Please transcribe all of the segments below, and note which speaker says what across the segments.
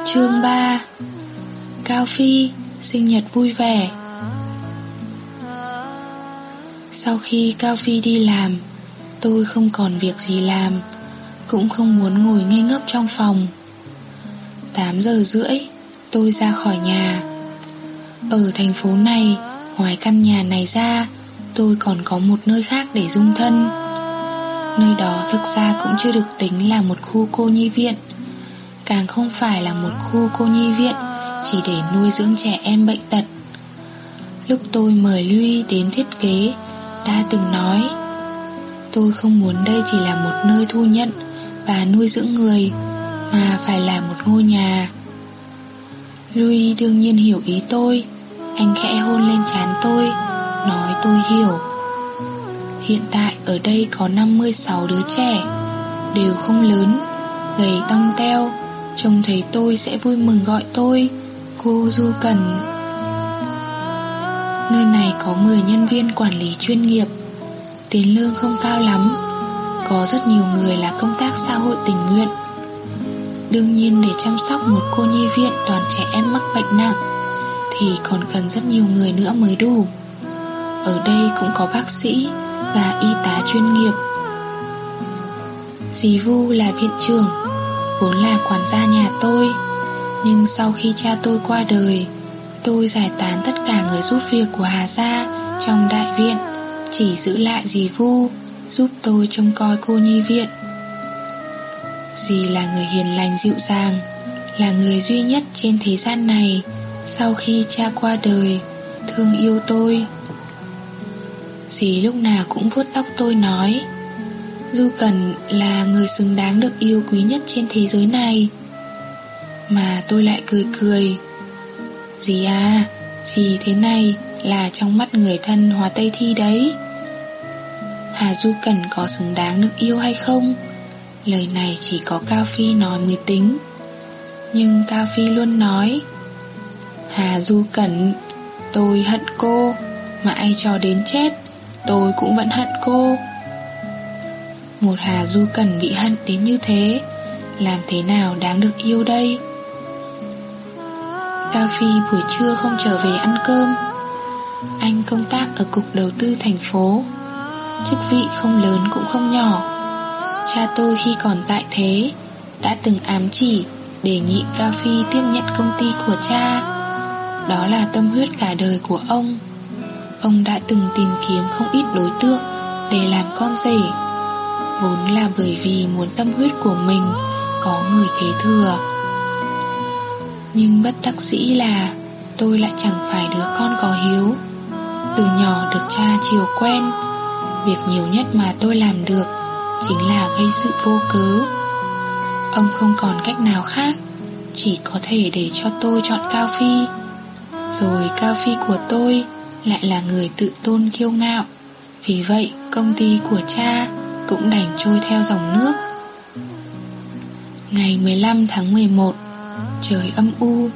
Speaker 1: Chương 3. Cao Phi sinh nhật vui vẻ. Sau khi Cao Phi đi làm, tôi không còn việc gì làm, cũng không muốn ngồi ngây ngốc trong phòng. 8 giờ rưỡi tôi ra khỏi nhà. Ở thành phố này, ngoài căn nhà này ra, tôi còn có một nơi khác để dung thân. Nơi đó thực ra cũng chưa được tính là một khu cô nhi viện, càng không phải là một khu cô nhi viện chỉ để nuôi dưỡng trẻ em bệnh tật. Lúc tôi mời Louis đến thiết kế, đã từng nói, tôi không muốn đây chỉ là một nơi thu nhận và nuôi dưỡng người, mà phải là một ngôi nhà. Louis đương nhiên hiểu ý tôi. Anh khẽ hôn lên trán tôi, nói tôi hiểu. Hiện tại ở đây có 56 đứa trẻ, đều không lớn, gầy tông teo. Trông thấy tôi sẽ vui mừng gọi tôi cô Du Cẩn. Nơi này có 10 nhân viên quản lý chuyên nghiệp. Tiền lương không cao lắm. Có rất nhiều người là công tác xã hội tình nguyện. Đương nhiên để chăm sóc một cô nhi viện toàn trẻ em mắc bệnh nặng thì còn cần rất nhiều người nữa mới đủ. Ở đây cũng có bác sĩ và y tá chuyên nghiệp. Dì Vu là viện trưởng, vốn là quản gia nhà tôi. Nhưng sau khi cha tôi qua đời, tôi giải tán tất cả người giúp việc của Hà gia trong đại viện, chỉ giữ lại dì Vu giúp tôi trông coi cô nhi viện. Dì là người hiền lành dịu dàng, là người duy nhất trên thế gian này sau khi cha qua đời thương yêu tôi. Dì lúc nào cũng vuốt tóc tôi nói, Du Cẩn là người xứng đáng được yêu quý nhất trên thế giới này. Mà tôi lại cười cười, dì à, dì thế này là trong mắt người thân hóa Tây Thi đấy. Hà Du Cẩn có xứng đáng được yêu hay không, lời này chỉ có Cao Phi nói mới tính. Nhưng Cao Phi luôn nói, Hà Du Cẩn, tôi hận cô, mãi cho đến chết tôi cũng vẫn hận cô. Một Hà Du Cẩn bị hận đến như thế, làm thế nào đáng được yêu đây? Cao Phi buổi trưa không trở về ăn cơm. Anh công tác ở cục đầu tư thành phố, chức vị không lớn cũng không nhỏ. Cha tôi khi còn tại thế đã từng ám chỉ đề nghị Cao Phi tiếp nhận công ty của cha. Đó là tâm huyết cả đời của ông. Ông đã từng tìm kiếm không ít đối tượng để làm con rể, vốn là bởi vì muốn tâm huyết của mình có người kế thừa. Nhưng bất đắc dĩ là tôi lại chẳng phải đứa con có hiếu. Từ nhỏ được cha chiều quen, việc nhiều nhất mà tôi làm được chính là gây sự vô cớ. Ông không còn cách nào khác, chỉ có thể để cho tôi chọn Cao Phi. Rồi Cao Phi của tôi lại là người tự tôn kiêu ngạo, vì vậy công ty của cha cũng đành trôi theo dòng nước. Ngày 15 tháng 11, trời âm u.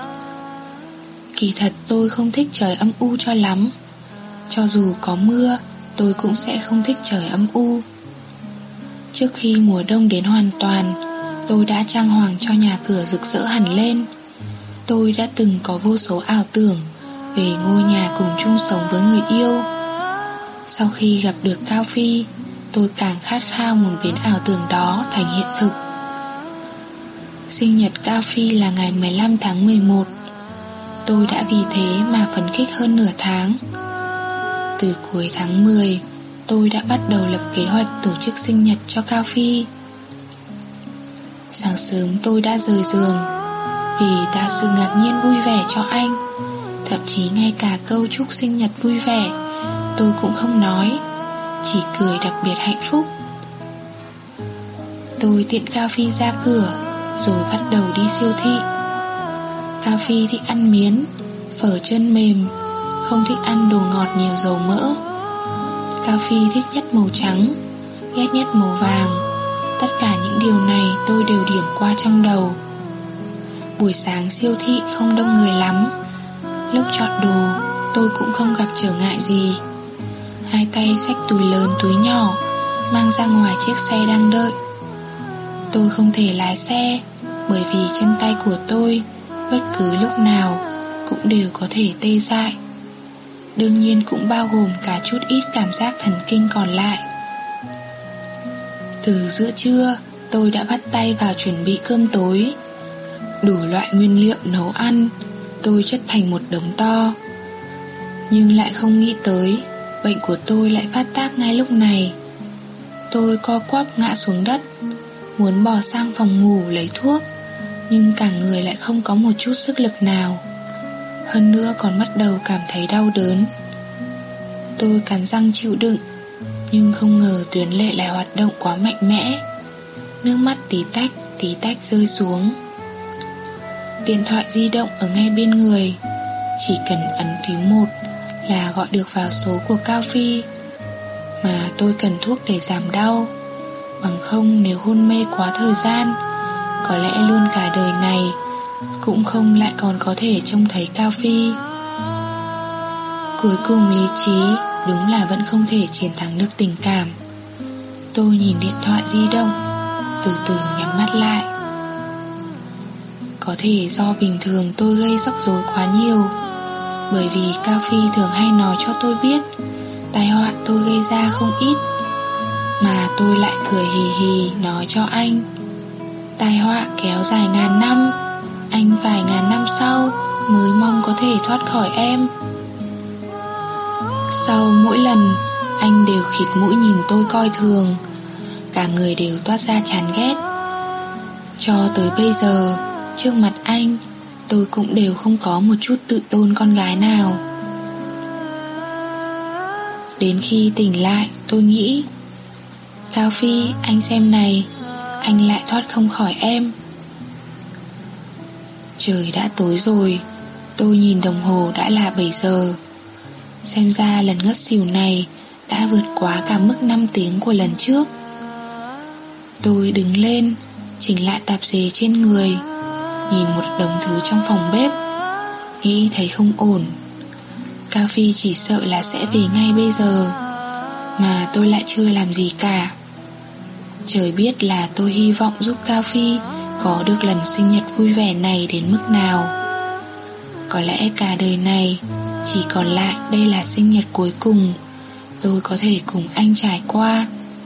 Speaker 1: Kỳ thật tôi không thích trời âm u cho lắm. Cho dù có mưa, tôi cũng sẽ không thích trời âm u. Trước khi mùa đông đến hoàn toàn, tôi đã trang hoàng cho nhà cửa rực rỡ hẳn lên. Tôi đã từng có vô số ảo tưởng về ngôi nhà cùng chung sống với người yêu. Sau khi gặp được Cao Phi, tôi càng khát khao muốn biến ảo tưởng đó thành hiện thực. Sinh nhật Cao Phi là ngày 15 tháng 11. Tôi đã vì thế mà phấn khích hơn nửa tháng. Từ cuối tháng 10, tôi đã bắt đầu lập kế hoạch tổ chức sinh nhật cho Cao Phi. Sáng sớm tôi đã rời giường, vì tạo sự ngạc nhiên vui vẻ cho anh. Thậm chí ngay cả câu chúc sinh nhật vui vẻ tôi cũng không nói, chỉ cười đặc biệt hạnh phúc. Tôi tiễn Cao Phi ra cửa, rồi bắt đầu đi siêu thị. Cao Phi thích ăn miến, phở chân mềm, không thích ăn đồ ngọt nhiều dầu mỡ. Cao Phi thích nhất màu trắng, ghét nhất màu vàng. Tất cả những điều này tôi đều điểm qua trong đầu. Buổi sáng siêu thị không đông người lắm. Lúc chọn đồ, tôi cũng không gặp trở ngại gì. Hai tay xách túi lớn túi nhỏ, mang ra ngoài chiếc xe đang đợi. Tôi không thể lái xe, bởi vì chân tay của tôi bất cứ lúc nào cũng đều có thể tê dại. Đương nhiên cũng bao gồm cả chút ít cảm giác thần kinh còn lại. Từ giữa trưa, tôi đã bắt tay vào chuẩn bị cơm tối. Đủ loại nguyên liệu nấu ăn tôi chất thành một đống to. Nhưng lại không nghĩ tới bệnh của tôi lại phát tác ngay lúc này. Tôi co quắp ngã xuống đất, muốn bò sang phòng ngủ lấy thuốc, nhưng cả người lại không có một chút sức lực nào. Hơn nữa còn bắt đầu cảm thấy đau đớn. Tôi cắn răng chịu đựng, nhưng không ngờ tuyến lệ lại hoạt động quá mạnh mẽ. Nước mắt tí tách rơi xuống. Điện thoại di động ở ngay bên người, chỉ cần ấn phím 1 là gọi được vào số của Cao Phi. Mà tôi cần thuốc để giảm đau, bằng không nếu hôn mê quá thời gian, có lẽ luôn cả đời này cũng không lại còn có thể trông thấy Cao Phi. Cuối cùng lý trí đúng là vẫn không thể chiến thắng được tình cảm. Tôi nhìn điện thoại di động, từ từ nhắm mắt lại. Có thể do bình thường tôi gây rắc rối quá nhiều, bởi vì Cao Phi thường hay nói cho tôi biết tai họa tôi gây ra không ít, mà tôi lại cười hì hì nói cho anh tai họa kéo dài ngàn năm, anh vài ngàn năm sau mới mong có thể thoát khỏi em. Sau mỗi lần, anh đều khịt mũi nhìn tôi coi thường, cả người đều toát ra chán ghét. Cho tới bây giờ, trước mặt anh, tôi cũng đều không có một chút tự tôn con gái nào. Đến khi tỉnh lại, tôi nghĩ, Cao Phi, anh xem này, anh lại thoát không khỏi em. Trời đã tối rồi, tôi nhìn đồng hồ đã là 7 giờ. Xem ra lần ngất xỉu này đã vượt quá cả mức 5 tiếng của lần trước. Tôi đứng lên, chỉnh lại tạp dề trên người, nhìn một đống thứ trong phòng bếp, nghĩ thấy không ổn. Cao Phi chỉ sợ là sẽ về ngay bây giờ, mà tôi lại chưa làm gì cả. Trời biết là tôi hy vọng giúp Cao Phi có được lần sinh nhật vui vẻ này đến mức nào. Có lẽ cả đời này chỉ còn lại đây là sinh nhật cuối cùng tôi có thể cùng anh trải qua.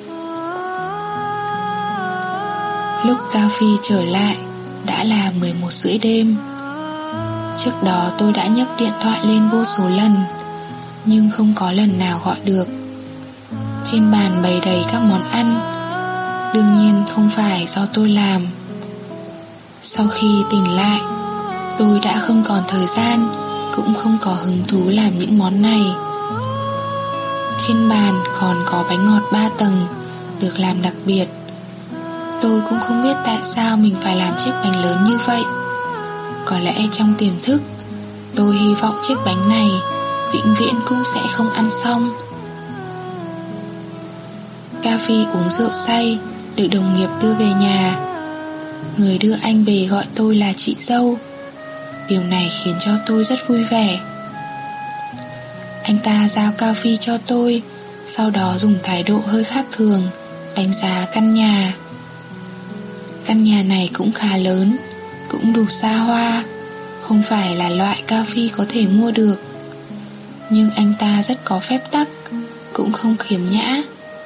Speaker 1: Lúc Cao Phi trở lại đã là 11:30 đêm. Trước đó tôi đã nhấc điện thoại lên vô số lần, nhưng không có lần nào gọi được. Trên bàn bày đầy các món ăn, đương nhiên không phải do tôi làm. Sau khi tỉnh lại, tôi đã không còn thời gian, cũng không có hứng thú làm những món này. Trên bàn còn có bánh ngọt 3 tầng được làm đặc biệt. Tôi cũng không biết tại sao mình phải làm chiếc bánh lớn như vậy. Có lẽ trong tiềm thức, tôi hy vọng chiếc bánh này vĩnh viễn cũng sẽ không ăn xong. Cao Phi uống rượu say, được đồng nghiệp đưa về nhà. Người đưa anh về gọi tôi là chị dâu. Điều này khiến cho tôi rất vui vẻ. Anh ta giao Cao Phi cho tôi, sau đó dùng thái độ hơi khác thường đánh giá căn nhà. Căn nhà này cũng khá lớn, cũng đủ xa hoa, không phải là loại Cao Phi có thể mua được. Nhưng anh ta rất có phép tắc, cũng không khiếm nhã.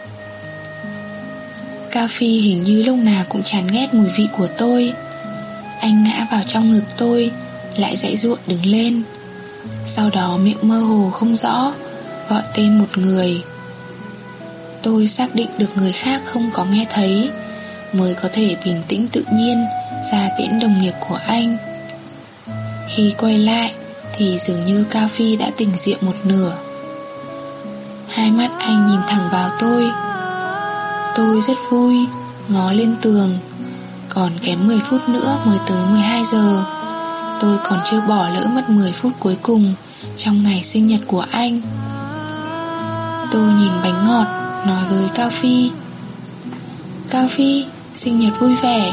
Speaker 1: Cao Phi hình như lúc nào cũng chán ghét mùi vị của tôi. Anh ngã vào trong ngực tôi, lại giãy giụa đứng lên. Sau đó miệng mơ hồ không rõ gọi tên một người. Tôi xác định được người khác không có nghe thấy, mới có thể bình tĩnh tự nhiên ra tiễn đồng nghiệp của anh. Khi quay lại thì dường như Cao Phi đã tỉnh rượu một nửa. Hai mắt anh nhìn thẳng vào tôi. Tôi rất vui, ngó lên tường. Còn kém 10 phút nữa mới tới 12 giờ. Tôi còn chưa bỏ lỡ mất 10 phút cuối cùng trong ngày sinh nhật của anh. Tôi nhìn bánh ngọt, nói với Cao Phi, Cao Phi, sinh nhật vui vẻ.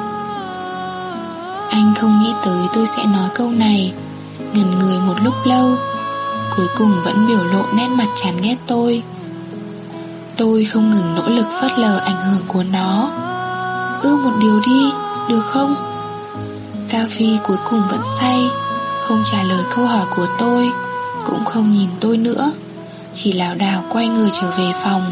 Speaker 1: Anh không nghĩ tới tôi sẽ nói câu này, ngẩn người một lúc lâu, cuối cùng vẫn biểu lộ nét mặt chán ghét tôi. Tôi không ngừng nỗ lực phớt lờ ảnh hưởng của nó. Một điều đi, được không? Cao Phi cuối cùng vẫn say, không trả lời câu hỏi của tôi, cũng không nhìn tôi nữa, chỉ lảo đảo quay người trở về phòng.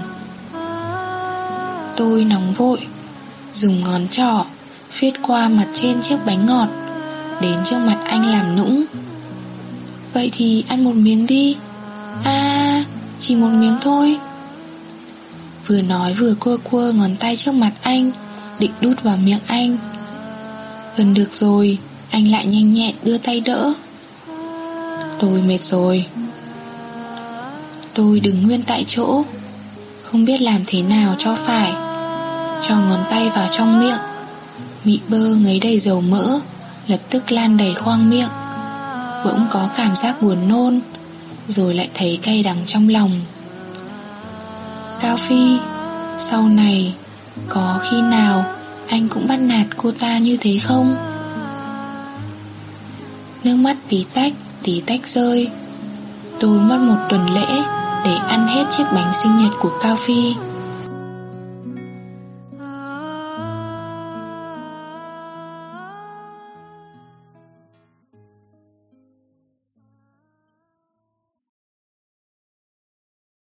Speaker 1: Tôi nóng vội, dùng ngón trỏ phết qua mặt trên chiếc bánh ngọt, đến trước mặt anh làm nũng. Vậy thì ăn một miếng đi. Chỉ một miếng thôi. Vừa nói vừa cua cua ngón tay trước mặt anh, định đút vào miệng anh. Gần được rồi, anh lại nhanh nhẹn đưa tay đỡ. Tôi mệt rồi. Tôi đứng nguyên tại chỗ, không biết làm thế nào cho phải. Cho ngón tay vào trong miệng, mị bơ ngấy đầy dầu mỡ lập tức lan đầy khoang miệng. Bỗng có cảm giác buồn nôn, rồi lại thấy cay đắng trong lòng. Cao Phi, sau này có khi nào anh cũng bắt nạt cô ta như thế không? Nước mắt tí tách rơi. Tôi mất một tuần lễ để ăn hết chiếc bánh sinh nhật của Cao Phi.